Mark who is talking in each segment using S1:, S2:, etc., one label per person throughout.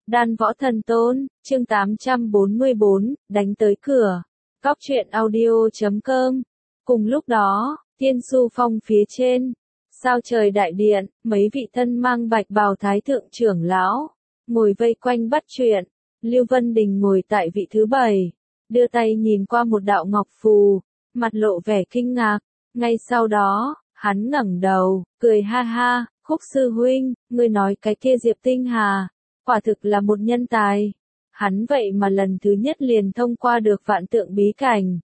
S1: Đan Võ Thần Tôn, chương 844, đánh tới cửa. Cóc truyện audio.com. Cùng lúc đó, Tiên Su Phong phía trên, sao trời đại điện, mấy vị thân mang bạch bào thái thượng trưởng lão, ngồi vây quanh bắt chuyện. Lưu Vân Đình ngồi tại vị thứ 7, đưa tay nhìn qua một đạo ngọc phù, mặt lộ vẻ kinh ngạc. Ngay sau đó, hắn ngẩng đầu, cười ha ha, Khúc sư huynh, ngươi nói cái kia Diệp Tinh Hà, quả thực là một nhân tài. Hắn vậy mà lần thứ nhất liền thông qua được vạn tượng bí cảnh.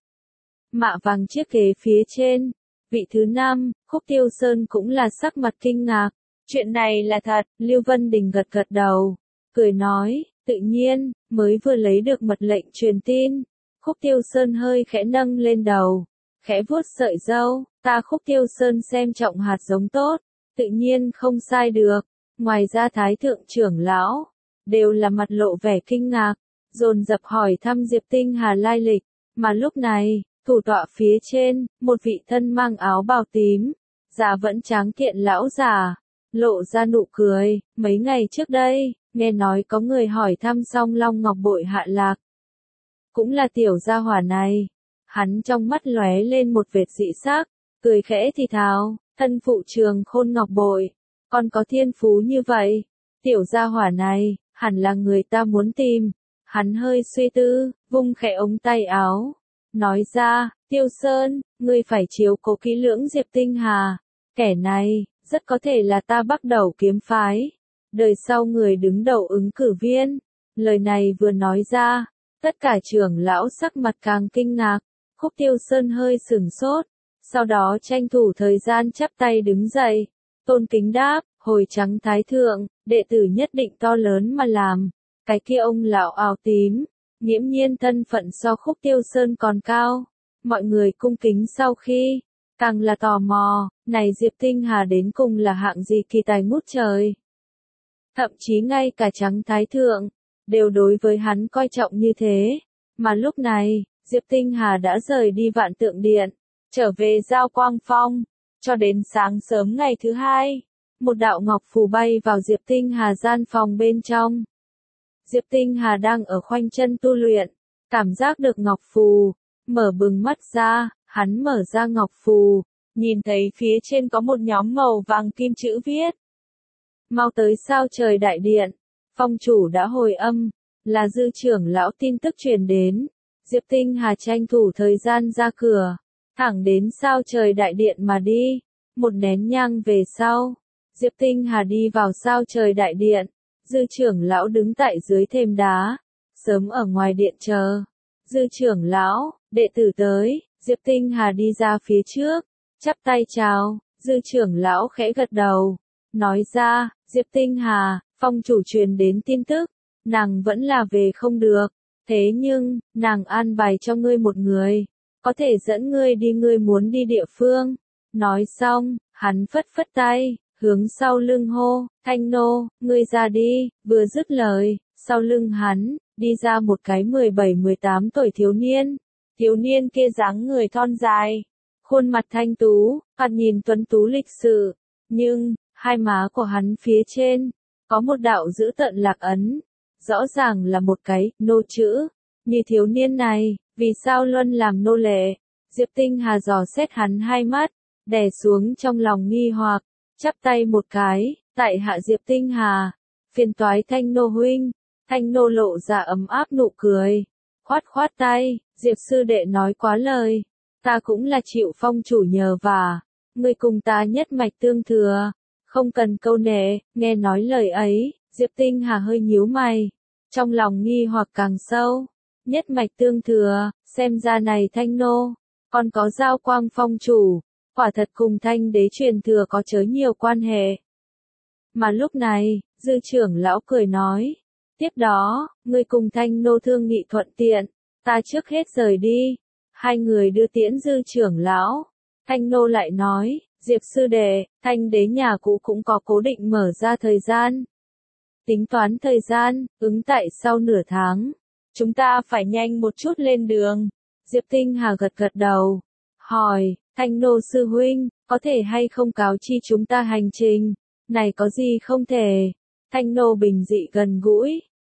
S1: Mạ vàng chiếc ghế phía trên, vị thứ 5, Khúc Tiêu Sơn cũng là sắc mặt kinh ngạc. Chuyện này là thật, Lưu Vân Đình gật gật đầu, cười nói, tự nhiên, mới vừa lấy được mật lệnh truyền tin. Khúc Tiêu Sơn hơi khẽ nâng lên đầu, khẽ vuốt sợi râu, ta Khúc Tiêu Sơn xem trọng hạt giống tốt, tự nhiên không sai được. Ngoài ra thái thượng trưởng lão, đều là mặt lộ vẻ kinh ngạc, dồn dập hỏi thăm Diệp Tinh Hà lai lịch. Mà lúc này, thủ tọa phía trên, một vị thân mang áo bào tím, già vẫn tráng kiện lão già, lộ ra nụ cười. Mấy ngày trước đây, nghe nói có người hỏi thăm Song Long Ngọc Bội hạ lạc. Cũng là tiểu gia hỏa này. Hắn trong mắt lóe lên một vệt dị sắc, cười khẽ thì thào, thân phụ Trường Khôn Ngọc Bội, còn có thiên phú như vậy, tiểu gia hỏa này, hẳn là người ta muốn tìm. Hắn hơi suy tư, vung khẽ ống tay áo, nói ra, Tiêu Sơn, ngươi phải chiếu cố kỹ lưỡng Diệp Tinh Hà, kẻ này, rất có thể là ta Bắc Đầu kiếm phái, đời sau người đứng đầu ứng cử viên. Lời này vừa nói ra, tất cả trưởng lão sắc mặt càng kinh ngạc. Khúc Tiêu Sơn hơi sửng sốt, sau đó tranh thủ thời gian chắp tay đứng dậy, tôn kính đáp, hồi trắng thái thượng, đệ tử nhất định to lớn mà làm. Cái kia ông lão áo tím, nghiễm nhiên thân phận so Khúc Tiêu Sơn còn cao. Mọi người cung kính sau khi, càng là tò mò, này Diệp Tinh Hà đến cùng là hạng gì kỳ tài ngút trời. Thậm chí ngay cả trắng thái thượng, đều đối với hắn coi trọng như thế. Mà lúc này, Diệp Tinh Hà đã rời đi Vạn Tượng Điện, trở về Giao Quang Phong. Cho đến sáng sớm ngày thứ 2, một đạo ngọc phù bay vào Diệp Tinh Hà gian phòng bên trong. Diệp Tinh Hà đang ở khoanh chân tu luyện, cảm giác được ngọc phù, mở bừng mắt ra, hắn mở ra ngọc phù, nhìn thấy phía trên có một nhóm màu vàng kim chữ viết. Mau tới sao trời đại điện, phong chủ đã hồi âm, là dư trưởng lão tin tức truyền đến. Diệp Tinh Hà tranh thủ thời gian ra cửa, thẳng đến sao trời đại điện mà đi. Một nén nhang về sau, Diệp Tinh Hà đi vào sao trời đại điện. Dư trưởng lão đứng tại dưới thềm đá, sớm ở ngoài điện chờ. Dư trưởng lão, đệ tử tới. Diệp Tinh Hà đi ra phía trước, chắp tay chào. Dư trưởng lão khẽ gật đầu, nói ra, Diệp Tinh Hà, phong chủ truyền đến tin tức, nàng vẫn là về không được. Thế nhưng, nàng an bài cho ngươi một người, có thể dẫn ngươi đi ngươi muốn đi địa phương. Nói xong, hắn phất phất tay, hướng sau lưng hô, Thanh Nô, ngươi ra đi. Vừa dứt lời, sau lưng hắn, đi ra một cái 17-18 tuổi thiếu niên. Thiếu niên kia dáng người thon dài, khuôn mặt thanh tú, thoạt nhìn tuấn tú lịch sự, nhưng, hai má của hắn phía trên, có một đạo dữ tợn lạc ấn. Rõ ràng là một cái nô chữ. Như thiếu niên này, vì sao luôn làm nô lệ? Diệp Tinh Hà dò xét hắn hai mắt, đè xuống trong lòng nghi hoặc, chắp tay một cái, tại hạ Diệp Tinh Hà, phiền toái Thanh Nô huynh. Thanh Nô lộ ra ấm áp nụ cười, khoát khoát tay, Diệp sư đệ nói quá lời, ta cũng là chịu phong chủ nhờ vả, ngươi cùng ta nhất mạch tương thừa, không cần câu nệ. Nghe nói lời ấy, Diệp Tinh Hà hơi nhíu mày, trong lòng nghi hoặc càng sâu. Nhất mạch tương thừa, xem ra này Thanh Nô, còn có Giao Quang phong chủ, quả thật cùng Thanh đế truyền thừa có chớ nhiều quan hệ. Mà lúc này, dư trưởng lão cười nói, tiếp đó, ngươi cùng Thanh Nô thương nghị thuận tiện, ta trước hết rời đi. Hai người đưa tiễn dư trưởng lão. Thanh Nô lại nói, Diệp sư đệ, Thanh đế nhà cũ cũng có cố định mở ra thời gian. Tính toán thời gian, ứng tại sau nửa tháng. Chúng ta phải nhanh một chút lên đường. Diệp Tinh Hà gật gật đầu, hỏi, Thanh Nô sư huynh, có thể hay không cáo chi chúng ta hành trình? Này có gì không thể? Thanh Nô bình dị gần gũi,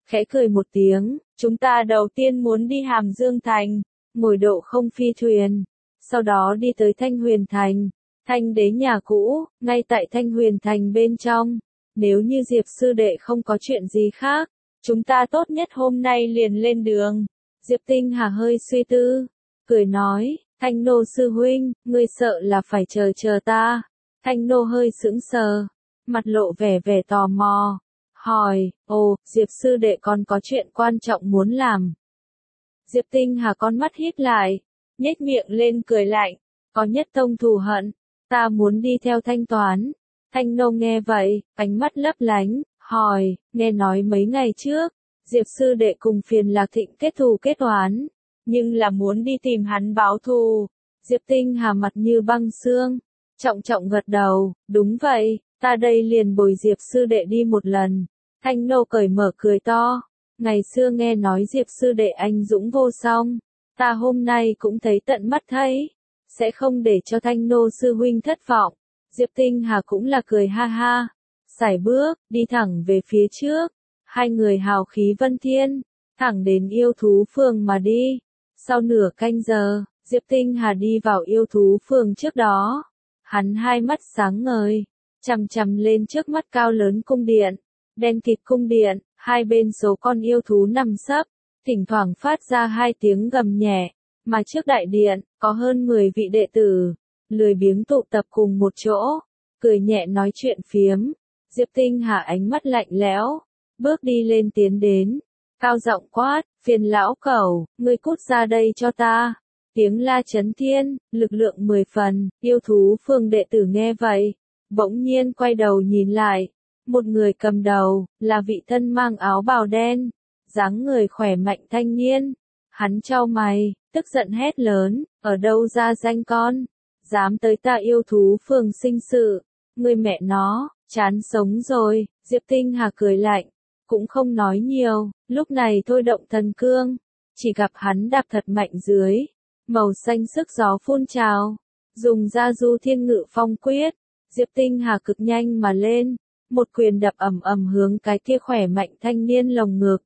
S1: khẽ cười một tiếng, chúng ta đầu tiên muốn đi Hàm Dương Thành, ngồi độ không phi thuyền, sau đó đi tới Thanh Huyền Thành, Thanh đế nhà cũ, ngay tại Thanh Huyền Thành bên trong. Nếu như Diệp sư đệ không có chuyện gì khác, chúng ta tốt nhất hôm nay liền lên đường. Diệp Tinh Hà hơi suy tư, cười nói, Thanh nô sư huynh, ngươi sợ là phải chờ ta. Thanh nô hơi sững sờ, mặt lộ vẻ vẻ tò mò, hỏi, ồ, Diệp sư đệ còn có chuyện quan trọng muốn làm. Diệp Tinh Hà con mắt híp lại, nhếch miệng lên cười lạnh, có nhất tông thù hận, ta muốn đi theo thanh toán. Thanh nô nghe vậy, ánh mắt lấp lánh, hỏi, nghe nói mấy ngày trước, Diệp sư đệ cùng Phiền Lạc Thịnh kết thù kết oán, nhưng là muốn đi tìm hắn báo thù. Diệp Tinh Hà mặt như băng xương, trọng trọng gật đầu, đúng vậy, ta đây liền bồi Diệp sư đệ đi một lần. Thanh nô cởi mở cười to, ngày xưa nghe nói Diệp sư đệ anh dũng vô song, ta hôm nay cũng thấy tận mắt thấy, sẽ không để cho Thanh nô sư huynh thất vọng. Diệp Tinh Hà cũng là cười ha ha, sải bước, đi thẳng về phía trước, hai người hào khí vân thiên, thẳng đến yêu thú phường mà đi. Sau nửa canh giờ, Diệp Tinh Hà đi vào yêu thú phường trước đó, hắn hai mắt sáng ngời, chằm chằm lên trước mắt cao lớn cung điện, đen kịt cung điện, hai bên số con yêu thú nằm sấp, thỉnh thoảng phát ra hai tiếng gầm nhẹ, mà trước đại điện, có hơn 10 vị đệ tử, lười biếng tụ tập cùng một chỗ, cười nhẹ nói chuyện phiếm. Diệp Tinh Hà ánh mắt lạnh lẽo, bước đi lên tiến đến, cao giọng quát, Phiền lão cẩu, ngươi cút ra đây cho ta. Tiếng la chấn thiên, lực lượng 10 phần, yêu thú phường đệ tử nghe vậy, bỗng nhiên quay đầu nhìn lại, một người cầm đầu, là vị thân mang áo bào đen, dáng người khỏe mạnh thanh niên. Hắn chau mày, tức giận hét lớn, ở đâu ra danh con, dám tới ta yêu thú phường sinh sự, người mẹ nó, chán sống rồi. Diệp Tinh Hà cười lạnh, cũng không nói nhiều, lúc này thôi động thần cương, chỉ gặp hắn đạp thật mạnh dưới, màu xanh sức gió phun trào, dùng ra du thiên ngự phong quyết, Diệp Tinh Hà cực nhanh mà lên, một quyền đập ầm ầm hướng cái kia khỏe mạnh thanh niên lồng ngực.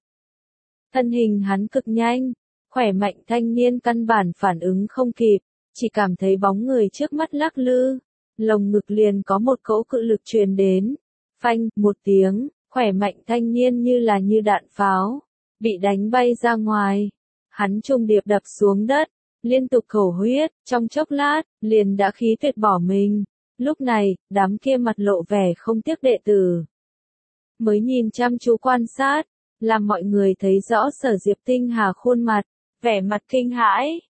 S1: Thân hình hắn cực nhanh, khỏe mạnh thanh niên căn bản phản ứng không kịp, chỉ cảm thấy bóng người trước mắt lắc lư, lồng ngực liền có một cỗ cự lực truyền đến, phanh, một tiếng, khỏe mạnh thanh niên như đạn pháo, bị đánh bay ra ngoài, hắn trùng điệp đập xuống đất, liên tục thổ huyết, trong chốc lát, liền đã khí tuyệt bỏ mình. Lúc này, đám kia mặt lộ vẻ không tiếc đệ tử, mới nhìn chăm chú quan sát, làm mọi người thấy rõ Sở Diệp Tinh Hà khuôn mặt, vẻ mặt kinh hãi,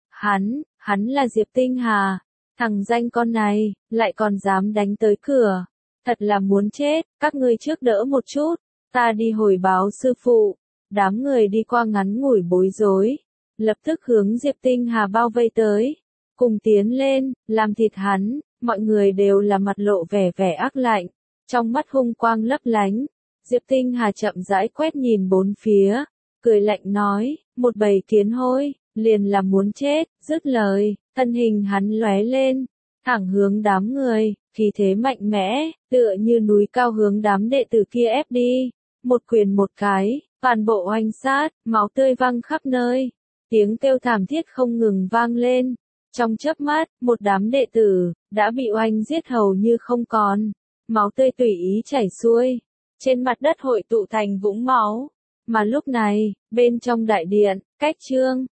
S1: hắn là Diệp Tinh Hà, thằng danh con này, lại còn dám đánh tới cửa, thật là muốn chết, các ngươi trước đỡ một chút, ta đi hồi báo sư phụ. Đám người đi qua ngắn ngủi bối rối, lập tức hướng Diệp Tinh Hà bao vây tới, cùng tiến lên, làm thịt hắn. Mọi người đều là mặt lộ vẻ vẻ ác lạnh, trong mắt hung quang lấp lánh. Diệp Tinh Hà chậm rãi quét nhìn bốn phía, cười lạnh nói, một bầy kiến hôi, liền là muốn chết. Dứt lời, thân hình hắn lóe lên, thẳng hướng đám người, khí thế mạnh mẽ, tựa như núi cao hướng đám đệ tử kia ép đi. Một quyền một cái, toàn bộ oanh sát, máu tươi văng khắp nơi, tiếng kêu thảm thiết không ngừng vang lên. Trong chớp mắt, một đám đệ tử đã bị oanh giết hầu như không còn, máu tươi tùy ý chảy xuôi, trên mặt đất hội tụ thành vũng máu. Mà lúc này, bên trong đại điện, Cách Trương,